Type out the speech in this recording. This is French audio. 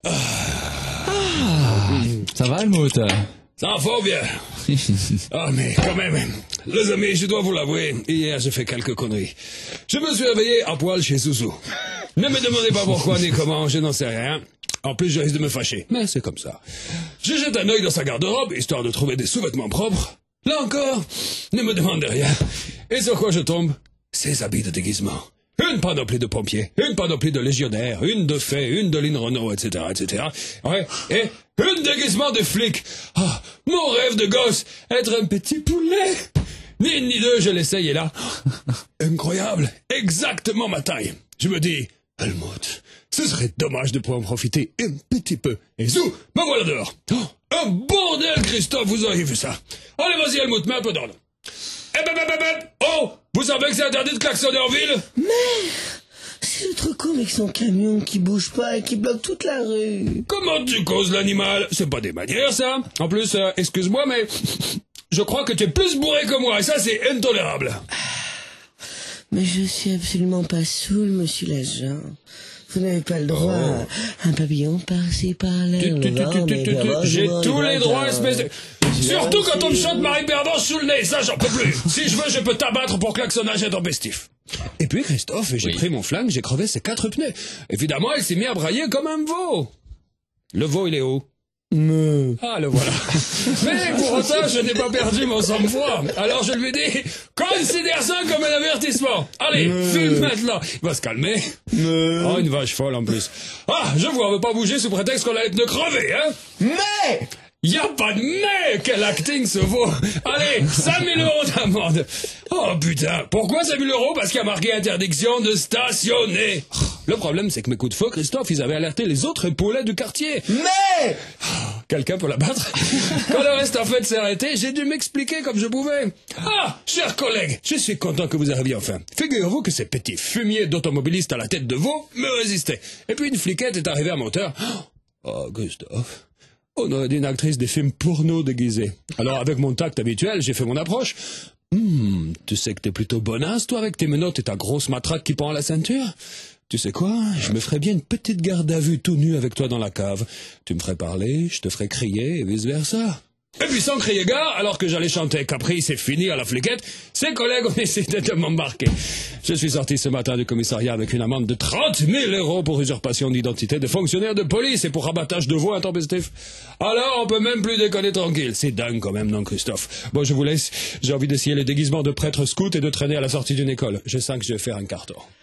Ça va, Helmut? Ça va fort bien. Ah, mais quand même, les amis, je dois vous l'avouer, hier j'ai fait quelques conneries. Je me suis réveillé à poil chez Zouzou. Ne me demandez pas pourquoi ni comment, je n'en sais rien. En plus, je risque de me fâcher, mais c'est comme ça. Je jette un œil dans sa garde-robe, histoire de trouver des sous-vêtements propres. Là encore, ne me demandez rien. Et sur quoi je tombe? Ses habits de déguisement. Une panoplie de pompiers, une panoplie de légionnaires, une de fées, une de Lynn Renault, etc., etc. Ouais, et une déguisement de flic. Ah, mon rêve de gosse, être un petit poulet. Ni une ni deux, je l'essaye et là, incroyable, exactement ma taille. Je me dis, Helmut, ce serait dommage de pouvoir en profiter un petit peu. Et zou, me voilà dehors. Oh, un bordel, Christophe, vous auriez vu ça. Allez, vas-y, Helmut, mets un peu d'ordre. Oh, vous savez que c'est interdit de klaxonner en ville? Mais c'est le truc con avec son camion qui bouge pas et qui bloque toute la rue. Comment tu causes l'animal? C'est pas des manières, ça. En plus, excuse-moi, mais je crois que tu es plus bourré que moi, et ça, c'est intolérable. Mais je suis absolument pas saoul, monsieur l'agent. Vous n'avez pas le droit à un papillon par-ci, par-là. J'ai tous les droits, espèce de... Surtout quand on me chante Marie Pervenche sous le nez, ça j'en peux plus. Si je veux, je peux t'abattre pour klaxonnage intempestif. Et puis Christophe, j'ai pris mon flingue, j'ai crevé ses 4 pneus. Évidemment, il s'est mis à brailler comme un veau. Le veau, il est où? Ah, le voilà. Mais pour autant, je n'ai pas perdu mon sang-froid. Alors je lui dis, considère ça comme un avertissement. Allez, fume maintenant. Il va se calmer. Oh, une vache folle en plus. Ah, je vois, on veut pas bouger sous prétexte qu'on a les pneus crevés, hein? Mais y a pas de mais! Quel acting ce vaut! Allez, 5 000 € d'amende! Oh putain! Pourquoi 5 000 €? Parce qu'il y a marqué interdiction de stationner! Le problème, c'est que mes coups de feu, Christophe, ils avaient alerté les autres poulets du quartier. Mais Quelqu'un peut la battre? Quand le reste en fait s'est arrêté, j'ai dû m'expliquer comme je pouvais. Ah, chers collègues, je suis content que vous arriviez enfin. Figurez-vous que ces petits fumiers d'automobilistes à la tête de veau me résistaient. Et puis une fliquette est arrivée à mon hauteur. Oh, Christophe... On aurait dit une actrice des films porno déguisée. Alors, avec mon tact habituel, j'ai fait mon approche. Tu sais que t'es plutôt bonasse, toi, avec tes menottes et ta grosse matraque qui pend à la ceinture? Tu sais quoi? Je me ferais bien une petite garde à vue tout nu avec toi dans la cave. Tu me ferais parler, je te ferais crier, et vice-versa. Et puis sans crier gare, alors que j'allais chanter Capri, c'est fini à la fliquette, ses collègues ont essayé de m'embarquer. Je suis sorti ce matin du commissariat avec une amende de 30 000 € pour usurpation d'identité de fonctionnaire de police et pour abattage de veau intempestif. Alors on peut même plus déconner tranquille. C'est dingue quand même, non, Christophe? Bon, je vous laisse. J'ai envie d'essayer les déguisements de prêtre scout et de traîner à la sortie d'une école. Je sens que je vais faire un carton.